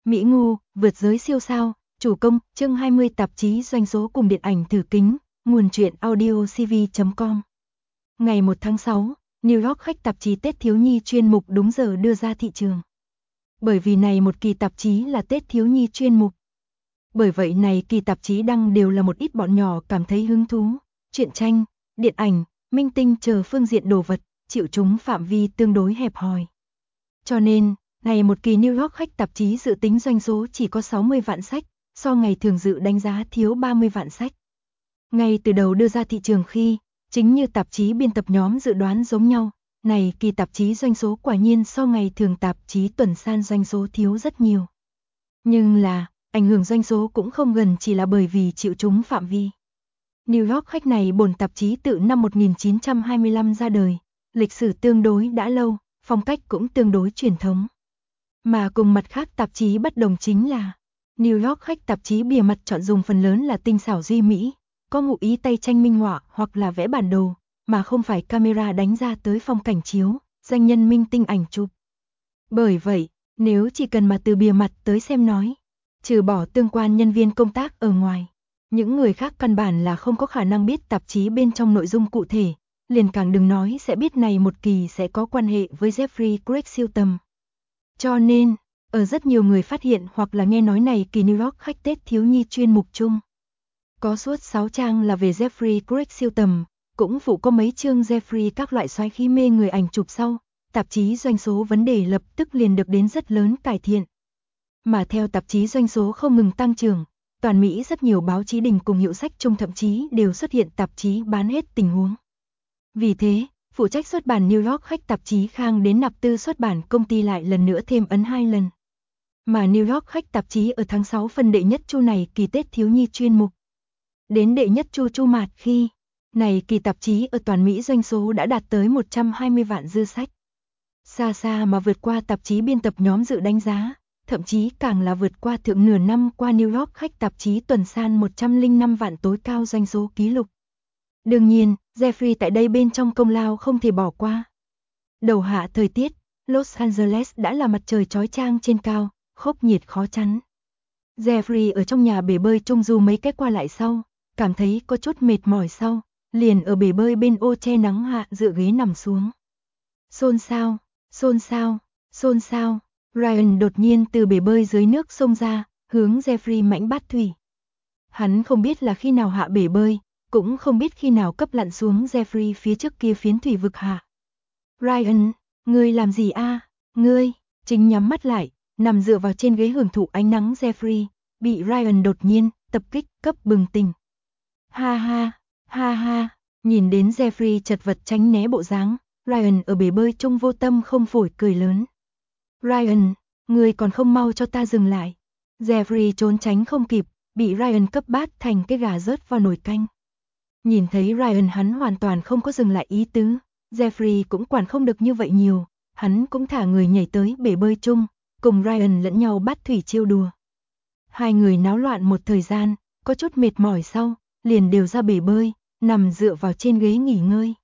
Mỹ Ngu, vượt giới siêu sao, chủ công, chương 20 tạp chí doanh số cùng điện ảnh thử kính, nguồn truyện audiocv.com. Ngày 1 tháng 6, New York khách tạp chí Tết Thiếu Nhi chuyên mục đúng giờ đưa ra thị trường. Bởi vì này một kỳ tạp chí là Tết Thiếu Nhi chuyên mục. Bởi vậy này kỳ tạp chí đăng đều là một ít bọn nhỏ cảm thấy hứng thú, truyện tranh, điện ảnh, minh tinh chờ phương diện đồ vật, chịu chúng phạm vi tương đối hẹp hòi. Cho nên, này một kỳ New York khách tạp chí dự tính doanh số chỉ có 60 vạn sách, so ngày thường dự đánh giá thiếu 30 vạn sách. Ngay từ đầu đưa ra thị trường khi, chính như tạp chí biên tập nhóm dự đoán giống nhau, này kỳ tạp chí doanh số quả nhiên so ngày thường tạp chí tuần san doanh số thiếu rất nhiều. Nhưng là, ảnh hưởng doanh số cũng không gần chỉ là bởi vì chịu chúng phạm vi. New York khách này bổn tạp chí tự năm 1925 ra đời, lịch sử tương đối đã lâu, phong cách cũng tương đối truyền thống. Mà cùng mặt khác tạp chí bất đồng chính là, New York khách tạp chí bìa mặt chọn dùng phần lớn là tinh xảo duy mỹ, có ngụ ý tay tranh minh họa hoặc là vẽ bản đồ, mà không phải camera đánh ra tới phong cảnh chiếu, danh nhân minh tinh ảnh chụp. Bởi vậy, nếu chỉ cần mà từ bìa mặt tới xem nói, trừ bỏ tương quan nhân viên công tác ở ngoài, những người khác căn bản là không có khả năng biết tạp chí bên trong nội dung cụ thể, liền càng đừng nói sẽ biết này một kỳ sẽ có quan hệ với Jeffrey Craig siêu tầm. Cho nên, ở rất nhiều người phát hiện hoặc là nghe nói này kỳ New York khách Tết Thiếu Nhi chuyên mục chung. Có suốt 6 trang là về Jeffrey Craig siêu tầm, cũng phụ có mấy chương Jeffrey các loại soái khí mê người ảnh chụp sau, tạp chí doanh số vấn đề lập tức liền được đến rất lớn cải thiện. Mà theo tạp chí doanh số không ngừng tăng trưởng, toàn Mỹ rất nhiều báo chí đình cùng hiệu sách chung thậm chí đều xuất hiện tạp chí bán hết tình huống. Vì thế, phụ trách xuất bản New York khách tạp chí Khang đến nạp tư xuất bản công ty lại lần nữa thêm ấn 2 lần. Mà New York khách tạp chí ở tháng 6 phân đệ nhất chu này kỳ Tết Thiếu Nhi chuyên mục. Đến đệ nhất chu mạt khi, này kỳ tạp chí ở toàn Mỹ doanh số đã đạt tới 120 vạn dư sách. Xa xa mà vượt qua tạp chí biên tập nhóm dự đánh giá, thậm chí càng là vượt qua thượng nửa năm qua New York khách tạp chí tuần san 105 vạn tối cao doanh số kỷ lục. Đương nhiên, Jeffrey tại đây bên trong công lao không thể bỏ qua. Đầu hạ thời tiết, Los Angeles đã là mặt trời chói chang trên cao, khốc nhiệt khó chắn. Jeffrey ở trong nhà bể bơi trung du mấy cái qua lại sau, cảm thấy có chút mệt mỏi sau, liền ở bể bơi bên ô che nắng hạ dựa ghế nằm xuống. Xôn xao, xôn xao, xôn xao, Ryan đột nhiên từ bể bơi dưới nước xông ra, hướng Jeffrey mãnh bát thủy. Hắn không biết là khi nào hạ bể bơi, cũng không biết khi nào cấp lặn xuống Jeffrey phía trước kia phiến thủy vực hạ. Ryan, ngươi làm gì a? Ngươi, chính nhắm mắt lại, nằm dựa vào trên ghế hưởng thụ ánh nắng Jeffrey, bị Ryan đột nhiên tập kích cấp bừng tỉnh. Ha ha, ha ha, nhìn đến Jeffrey chật vật tránh né bộ dáng, Ryan ở bể bơi trung vô tâm không phổi cười lớn. Ryan, ngươi còn không mau cho ta dừng lại. Jeffrey trốn tránh không kịp, bị Ryan cấp bát thành cái gà rớt vào nồi canh. Nhìn thấy Ryan hắn hoàn toàn không có dừng lại ý tứ, Jeffrey cũng quản không được như vậy nhiều, hắn cũng thả người nhảy tới bể bơi chung, cùng Ryan lẫn nhau bắt thủy chiêu đùa. Hai người náo loạn một thời gian, có chút mệt mỏi sau, liền đều ra bể bơi, nằm dựa vào trên ghế nghỉ ngơi.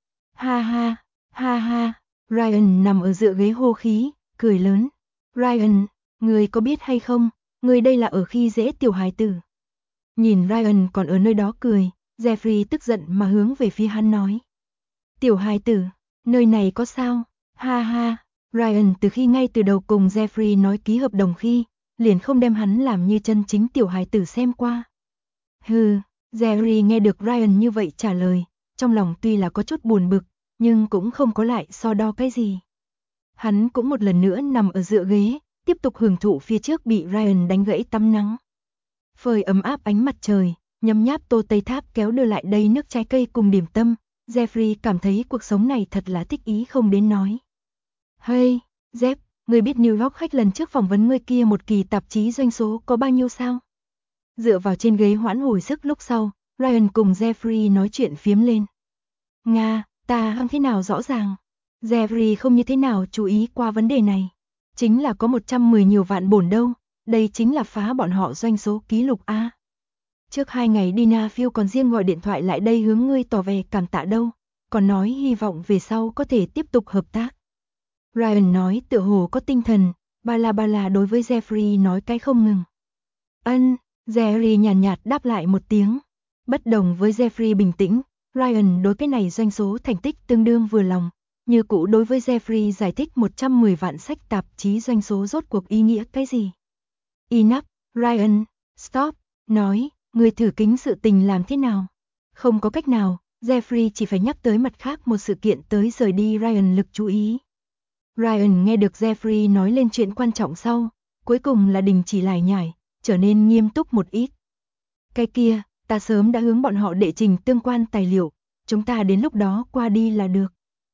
Ha ha, ha ha, Ryan nằm ở dựa ghế hô khí, cười lớn. Ryan, ngươi có biết hay không, ngươi đây là ở khi dễ tiểu hài tử. Nhìn Ryan còn ở nơi đó cười, Jeffrey tức giận mà hướng về phía hắn nói. Tiểu hài tử, nơi này có sao? Ha ha, Ryan từ khi ngay từ đầu cùng Jeffrey nói ký hợp đồng khi, liền không đem hắn làm như chân chính tiểu hài tử xem qua. Hừ, Jeffrey nghe được Ryan như vậy trả lời, trong lòng tuy là có chút buồn bực, nhưng cũng không có lại so đo cái gì. Hắn cũng một lần nữa nằm ở dựa ghế, tiếp tục hưởng thụ phía trước bị Ryan đánh gãy tắm nắng. Phơi ấm áp ánh mặt trời, nhấm nháp tô Tây Tháp kéo đưa lại đây nước trái cây cùng điểm tâm, Jeffrey cảm thấy cuộc sống này thật là thích ý không đến nói. Hey, Jeff, ngươi biết New York khách lần trước phỏng vấn ngươi kia một kỳ tạp chí doanh số có bao nhiêu sao? Dựa vào trên ghế hoãn hồi sức lúc sau, Ryan cùng Jeffrey nói chuyện phiếm lên. Nga, ta không thế nào rõ ràng. Jeffrey không như thế nào chú ý qua vấn đề này. Chính là có 110 nhiều vạn bổn đâu, đây chính là phá bọn họ doanh số kỷ lục A. Trước 2 ngày Dina Phil còn riêng gọi điện thoại lại đây hướng ngươi tỏ vẻ cảm tạ đâu, còn nói hy vọng về sau có thể tiếp tục hợp tác. Ryan nói tựa hồ có tinh thần, Ba la đối với Jeffrey nói cái không ngừng. Ân, Jerry nhàn nhạt đáp lại một tiếng. Bất đồng với Jeffrey bình tĩnh, Ryan đối cái này doanh số thành tích tương đương vừa lòng. Như cũ đối với Jeffrey giải thích 110 vạn sách tạp chí doanh số rốt cuộc ý nghĩa cái gì. Enough, Ryan, stop, nói, người thử kính sự tình làm thế nào? Không có cách nào, Jeffrey chỉ phải nhắc tới mặt khác một sự kiện tới rời đi Ryan lực chú ý. Ryan nghe được Jeffrey nói lên chuyện quan trọng sau, cuối cùng là đình chỉ lải nhải, trở nên nghiêm túc một ít. Cái kia, ta sớm đã hướng bọn họ đệ trình tương quan tài liệu, chúng ta đến lúc đó qua đi là được.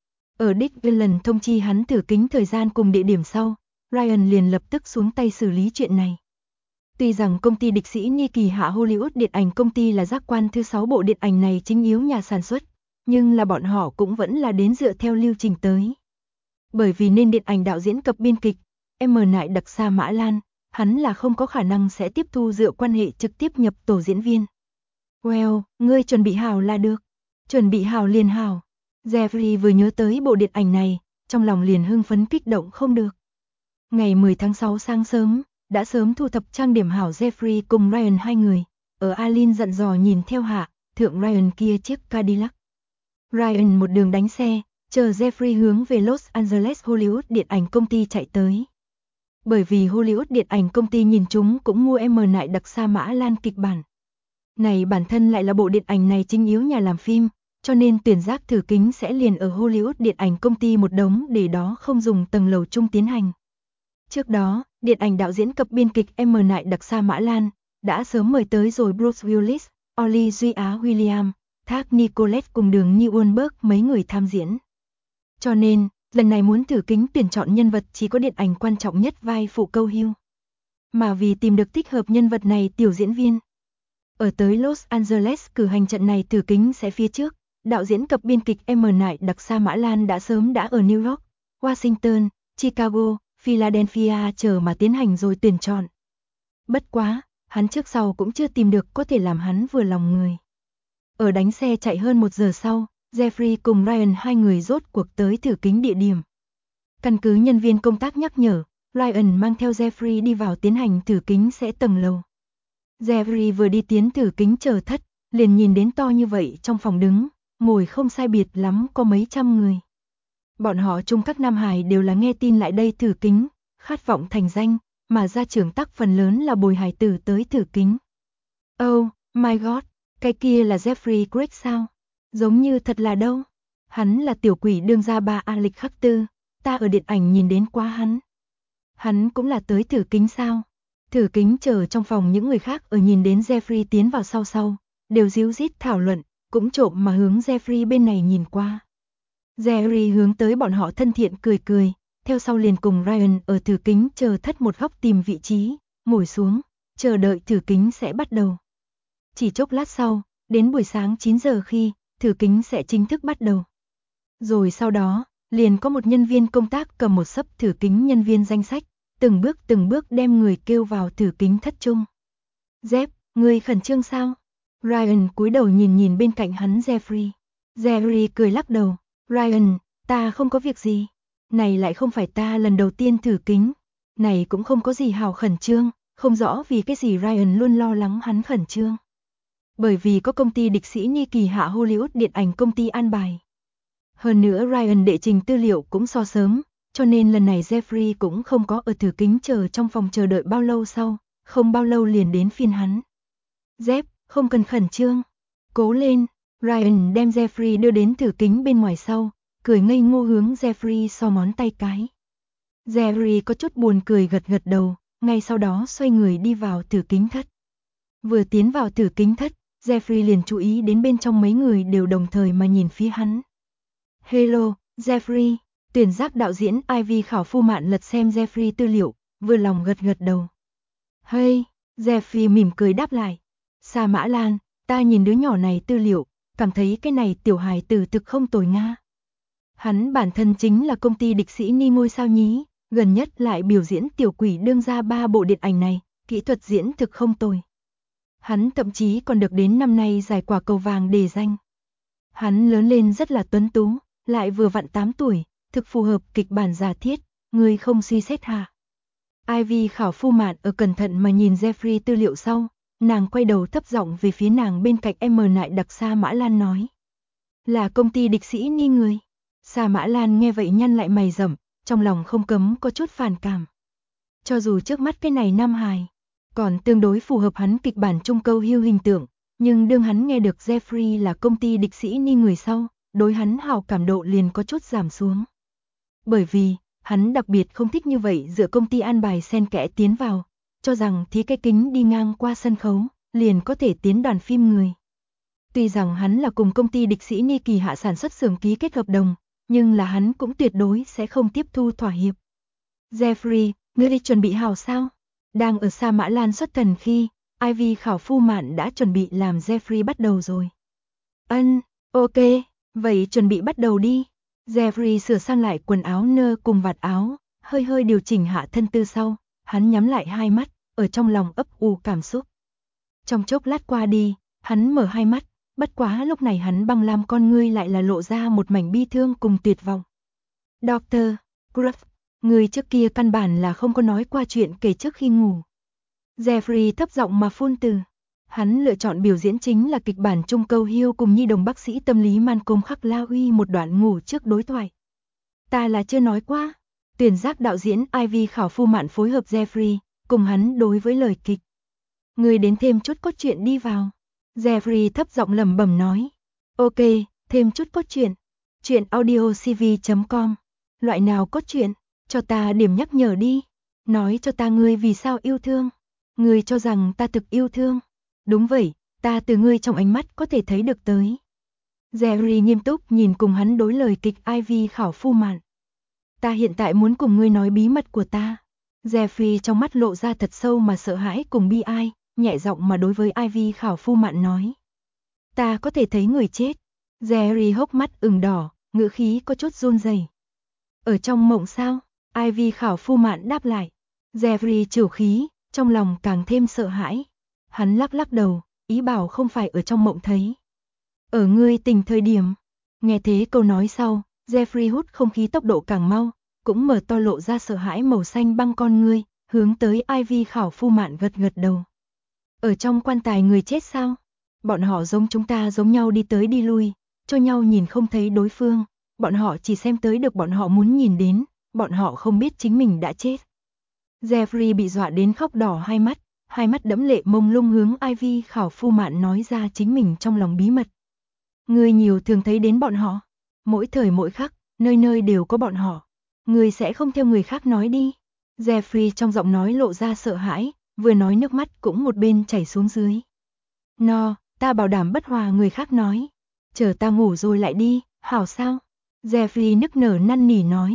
Ở Dick Gillen thông chi hắn thử kính thời gian cùng địa điểm sau, Ryan liền lập tức xuống tay xử lý chuyện này. Tuy rằng công ty địch sĩ Ni kỳ hạ Hollywood điện ảnh công ty là giác quan thứ 6 bộ điện ảnh này chính yếu nhà sản xuất, nhưng là bọn họ cũng vẫn là đến dựa theo lưu trình tới. Bởi vì nên điện ảnh đạo diễn cập biên kịch, Nại Đặc Sa Mã Lan, hắn là không có khả năng sẽ tiếp thu dựa quan hệ trực tiếp nhập tổ diễn viên. Well, ngươi chuẩn bị hào là được. Chuẩn bị hào liền hào. Jeffrey vừa nhớ tới bộ điện ảnh này, trong lòng liền hưng phấn kích động không được. Ngày 10 tháng 6 sáng sớm, đã sớm thu thập trang điểm hảo Jeffrey cùng Ryan hai người, ở Alin dặn dò nhìn theo hạ, thượng Ryan kia chiếc Cadillac. Ryan một đường đánh xe, chờ Jeffrey hướng về Los Angeles Hollywood điện ảnh công ty chạy tới. Bởi vì Hollywood điện ảnh công ty nhìn chúng cũng mua Nại Đặc Sa Mã Lan kịch bản. Này bản thân lại là bộ điện ảnh này chính yếu nhà làm phim, cho nên tuyển giác thử kính sẽ liền ở Hollywood điện ảnh công ty một đống để đó không dùng tầng lầu chung tiến hành. Trước đó, điện ảnh đạo diễn cập biên kịch Nại Đặc Sa Mã Lan đã sớm mời tới rồi Bruce Willis, Olivia Williams, Thác Nicolette cùng Đường Nhi Uonberg mấy người tham diễn. Cho nên, lần này muốn thử kính tuyển chọn nhân vật chỉ có điện ảnh quan trọng nhất vai phụ câu hưu. Mà vì tìm được thích hợp nhân vật này tiểu diễn viên. Ở tới Los Angeles cử hành trận này thử kính sẽ phía trước, đạo diễn cập biên kịch Nại Đặc Sa Mã Lan đã sớm đã ở New York, Washington, Chicago, Philadelphia chờ mà tiến hành rồi tuyển chọn. Bất quá, hắn trước sau cũng chưa tìm được có thể làm hắn vừa lòng người. Ở đánh xe chạy hơn 1 giờ sau, Jeffrey cùng Ryan hai người rốt cuộc tới thử kính địa điểm. Căn cứ nhân viên công tác nhắc nhở, Ryan mang theo Jeffrey đi vào tiến hành thử kính sẽ tầng lầu. Jeffrey vừa đi tiến thử kính chờ thất, liền nhìn đến to như vậy trong phòng đứng, ngồi không sai biệt lắm có mấy trăm người. Bọn họ chung các nam hài đều là nghe tin lại đây thử kính, khát vọng thành danh, mà gia trưởng tắc phần lớn là bồi hài tử tới thử kính. Oh my god, cái kia là Jeffrey Craig sao? Giống như thật là đâu. Hắn là tiểu quỷ đương gia ba Alex Khắc Tư, ta ở điện ảnh nhìn đến quá hắn. Hắn cũng là tới thử kính sao? Thử kính chờ trong phòng những người khác ở nhìn đến Jeffrey tiến vào sau, đều díu dít thảo luận, cũng trộm mà hướng Jeffrey bên này nhìn qua. Jerry hướng tới bọn họ thân thiện cười, theo sau liền cùng Ryan ở thử kính chờ thất một góc tìm vị trí, ngồi xuống, chờ đợi thử kính sẽ bắt đầu. Chỉ chốc lát sau, đến buổi sáng 9 giờ khi, thử kính sẽ chính thức bắt đầu. Rồi sau đó, liền có một nhân viên công tác cầm một xấp thử kính nhân viên danh sách, từng bước đem người kêu vào thử kính thất chung. Jeff, ngươi khẩn trương sao? Ryan cúi đầu nhìn bên cạnh hắn Jeffrey. Jerry cười lắc đầu. Ryan, ta không có việc gì. Này lại không phải ta lần đầu tiên thử kính. Này cũng không có gì hào khẩn trương, không rõ vì cái gì Ryan luôn lo lắng hắn khẩn trương. Bởi vì có công ty địch sĩ Ni kỳ hạ Hollywood điện ảnh công ty an bài. Hơn nữa Ryan đệ trình tư liệu cũng so sớm, cho nên lần này Jeffrey cũng không có ở thử kính chờ trong phòng chờ đợi bao lâu sau, không bao lâu liền đến phiên hắn. Jeff, không cần khẩn trương. Cố lên. Ryan đem Jeffrey đưa đến thử kính bên ngoài sau, cười ngây ngô hướng Jeffrey so ngón tay cái. Jeffrey có chút buồn cười gật đầu, ngay sau đó xoay người đi vào thử kính thất. Vừa tiến vào thử kính thất, Jeffrey liền chú ý đến bên trong mấy người đều đồng thời mà nhìn phía hắn. Hello, Jeffrey, tuyển giác đạo diễn Ivy Khảo Phu Mạn lật xem Jeffrey tư liệu, vừa lòng gật đầu. Hey, Jeffrey mỉm cười đáp lại. Sa Mã Lan, ta nhìn đứa nhỏ này tư liệu, cảm thấy cái này tiểu hài tử thực không tồi nga. Hắn bản thân chính là công ty địch sĩ Ni ngôi sao nhí, gần nhất lại biểu diễn tiểu quỷ đương gia 3 bộ điện ảnh này, kỹ thuật diễn thực không tồi. Hắn thậm chí còn được đến năm nay giải quả cầu vàng đề danh. Hắn lớn lên rất là tuấn tú, lại vừa vặn 8 tuổi, thực phù hợp kịch bản giả thiết, người không suy xét hả? Ivy khảo phu mạn ở cẩn thận mà nhìn Jeffrey tư liệu sau, nàng quay đầu thấp giọng về phía nàng bên cạnh Nại Đặc Sa Mã Lan nói. Là công ty địch sĩ ni người. Sa Mã Lan nghe vậy nhăn lại mày rậm, trong lòng không cấm có chút phản cảm. Cho dù trước mắt cái này nam hài còn tương đối phù hợp hắn kịch bản Trung Câu Hưu hình tượng, nhưng đương hắn nghe được Jeffrey là công ty địch sĩ ni người sau, đối hắn hào cảm độ liền có chút giảm xuống. Bởi vì, hắn đặc biệt không thích như vậy dựa công ty an bài xen kẽ tiến vào, cho rằng thí cái kính đi ngang qua sân khấu, liền có thể tiến đoàn phim người. Tuy rằng hắn là cùng công ty địch sĩ Ni kỳ hạ sản xuất xưởng ký kết hợp đồng, nhưng là hắn cũng tuyệt đối sẽ không tiếp thu thỏa hiệp. Jeffrey, ngươi đi chuẩn bị hào sao? Đang ở Sa Mã Lan xuất thần khi, Ivy khảo phu mạn đã chuẩn bị làm Jeffrey bắt đầu rồi. Ok, vậy chuẩn bị bắt đầu đi. Jeffrey sửa sang lại quần áo nơ cùng vạt áo, hơi hơi điều chỉnh hạ thân tư sau, hắn nhắm lại hai mắt, ở trong lòng ấp ủ cảm xúc. Trong chốc lát qua đi, hắn mở hai mắt, bất quá lúc này hắn băng lam con ngươi lại là lộ ra một mảnh bi thương cùng tuyệt vọng. Dr. Gruff, người trước kia căn bản là không có nói qua chuyện kể trước khi ngủ. Jeffrey thấp giọng mà phun từ. Hắn lựa chọn biểu diễn chính là kịch bản Trung Câu Hiêu cùng nhi đồng bác sĩ tâm lý Malcolm Khắc La Uy một đoạn ngủ trước đối thoại. Ta là chưa nói qua. Tuyển giác đạo diễn Ivy khảo phu mạn phối hợp Jeffrey, cùng hắn đối với lời kịch. Người đến thêm chút cốt truyện đi vào. Jeffrey thấp giọng lẩm bẩm nói. Ok, thêm chút cốt truyện. Chuyện audiocv.com. Loại nào cốt truyện? Cho ta điểm nhắc nhở đi. Nói cho ta ngươi vì sao yêu thương. Ngươi cho rằng ta thực yêu thương. Đúng vậy, ta từ ngươi trong ánh mắt có thể thấy được tới. Jerry nghiêm túc nhìn cùng hắn đối lời kịch Ivy khảo phu mạn. Ta hiện tại muốn cùng ngươi nói bí mật của ta. Jeffrey trong mắt lộ ra thật sâu mà sợ hãi cùng bi ai, nhẹ giọng mà đối với Ivy khảo phu mạn nói. Ta có thể thấy người chết. Jerry hốc mắt ửng đỏ, ngữ khí có chút run rẩy. Ở trong mộng sao? Ivy khảo phu mạn đáp lại. Jeffrey trĩu khí, trong lòng càng thêm sợ hãi. Hắn lắc lắc đầu, ý bảo không phải ở trong mộng thấy. Ở ngươi tỉnh thời điểm. Nghe thế câu nói sau, Jeffrey hút không khí tốc độ càng mau, cũng mở to lộ ra sợ hãi màu xanh băng con ngươi, hướng tới Ivy khảo phu mạn gật gật đầu. Ở trong quan tài người chết sao? Bọn họ giống chúng ta giống nhau đi tới đi lui, cho nhau nhìn không thấy đối phương, bọn họ chỉ xem tới được bọn họ muốn nhìn đến, bọn họ không biết chính mình đã chết. Jeffrey bị dọa đến khóc đỏ hai mắt đẫm lệ mông lung hướng Ivy khảo phu mạn nói ra chính mình trong lòng bí mật. Ngươi nhiều thường thấy đến bọn họ, mỗi thời mỗi khắc, nơi nơi đều có bọn họ. Ngươi sẽ không theo người khác nói đi. Jeffrey trong giọng nói lộ ra sợ hãi, vừa nói nước mắt cũng một bên chảy xuống dưới. No, ta bảo đảm bất hòa người khác nói. Chờ ta ngủ rồi lại đi, hảo sao? Jeffrey nức nở năn nỉ nói.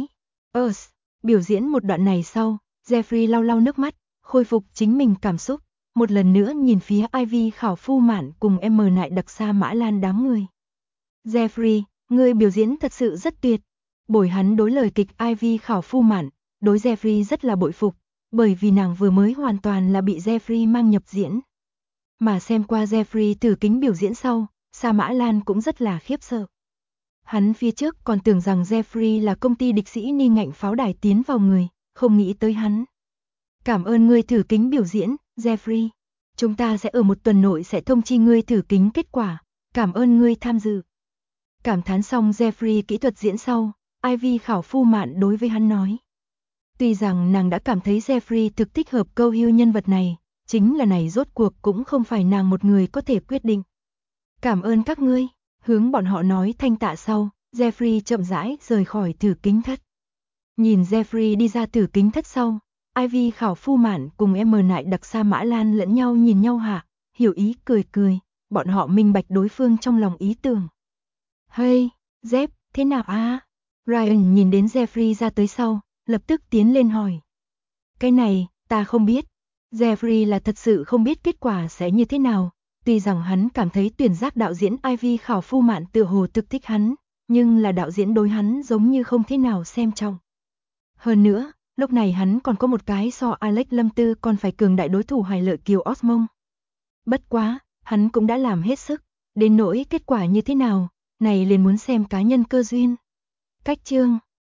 Biểu diễn một đoạn này sau, Jeffrey lau lau nước mắt, khôi phục chính mình cảm xúc, một lần nữa nhìn phía Ivy khảo phu mạn cùng Nại Đặc Sa Mã Lan đám người. Jeffrey, người biểu diễn thật sự rất tuyệt. Bồi hắn đối lời kịch Ivy khảo phu mạn, đối Jeffrey rất là bội phục, bởi vì nàng vừa mới hoàn toàn là bị Jeffrey mang nhập diễn. Mà xem qua Jeffrey từ kính biểu diễn sau, Sa Mã Lan cũng rất là khiếp sợ. Hắn phía trước còn tưởng rằng Jeffrey là công ty địch sĩ ni ngạnh pháo đài tiến vào người, không nghĩ tới hắn. Cảm ơn ngươi thử kính biểu diễn, Jeffrey. Chúng ta sẽ ở một tuần nội sẽ thông chi ngươi thử kính kết quả. Cảm ơn ngươi tham dự. Cảm thán xong Jeffrey kỹ thuật diễn sau, Ivy khảo phu mạn đối với hắn nói. Tuy rằng nàng đã cảm thấy Jeffrey thực thích hợp Câu Hưu nhân vật này, chính là này rốt cuộc cũng không phải nàng một người có thể quyết định. Cảm ơn các ngươi, hướng bọn họ nói thanh tạ sau, Jeffrey chậm rãi rời khỏi thử kính thất. Nhìn Jeffrey đi ra thử kính thất sau, Ivy khảo phu mạn cùng Nại Đặc Sa Mã Lan lẫn nhau nhìn nhau hạ, hiểu ý cười cười, bọn họ minh bạch đối phương trong lòng ý tưởng. Hey, Jeff, thế nào a? Ryan nhìn đến Jeffrey ra tới sau, lập tức tiến lên hỏi. Cái này, ta không biết. Jeffrey là thật sự không biết kết quả sẽ như thế nào, tuy rằng hắn cảm thấy tuyển giác đạo diễn Ivy khảo phu mạn tựa hồ thực thích hắn, nhưng là đạo diễn đối hắn giống như không thế nào xem trọng. Hơn nữa, lúc này hắn còn có một cái so Alex Lâm Tư còn phải cường đại đối thủ hài lợi Kiều Osmond. Bất quá, hắn cũng đã làm hết sức, đến nỗi kết quả như thế nào, này liền muốn xem cá nhân cơ duyên. Cách chương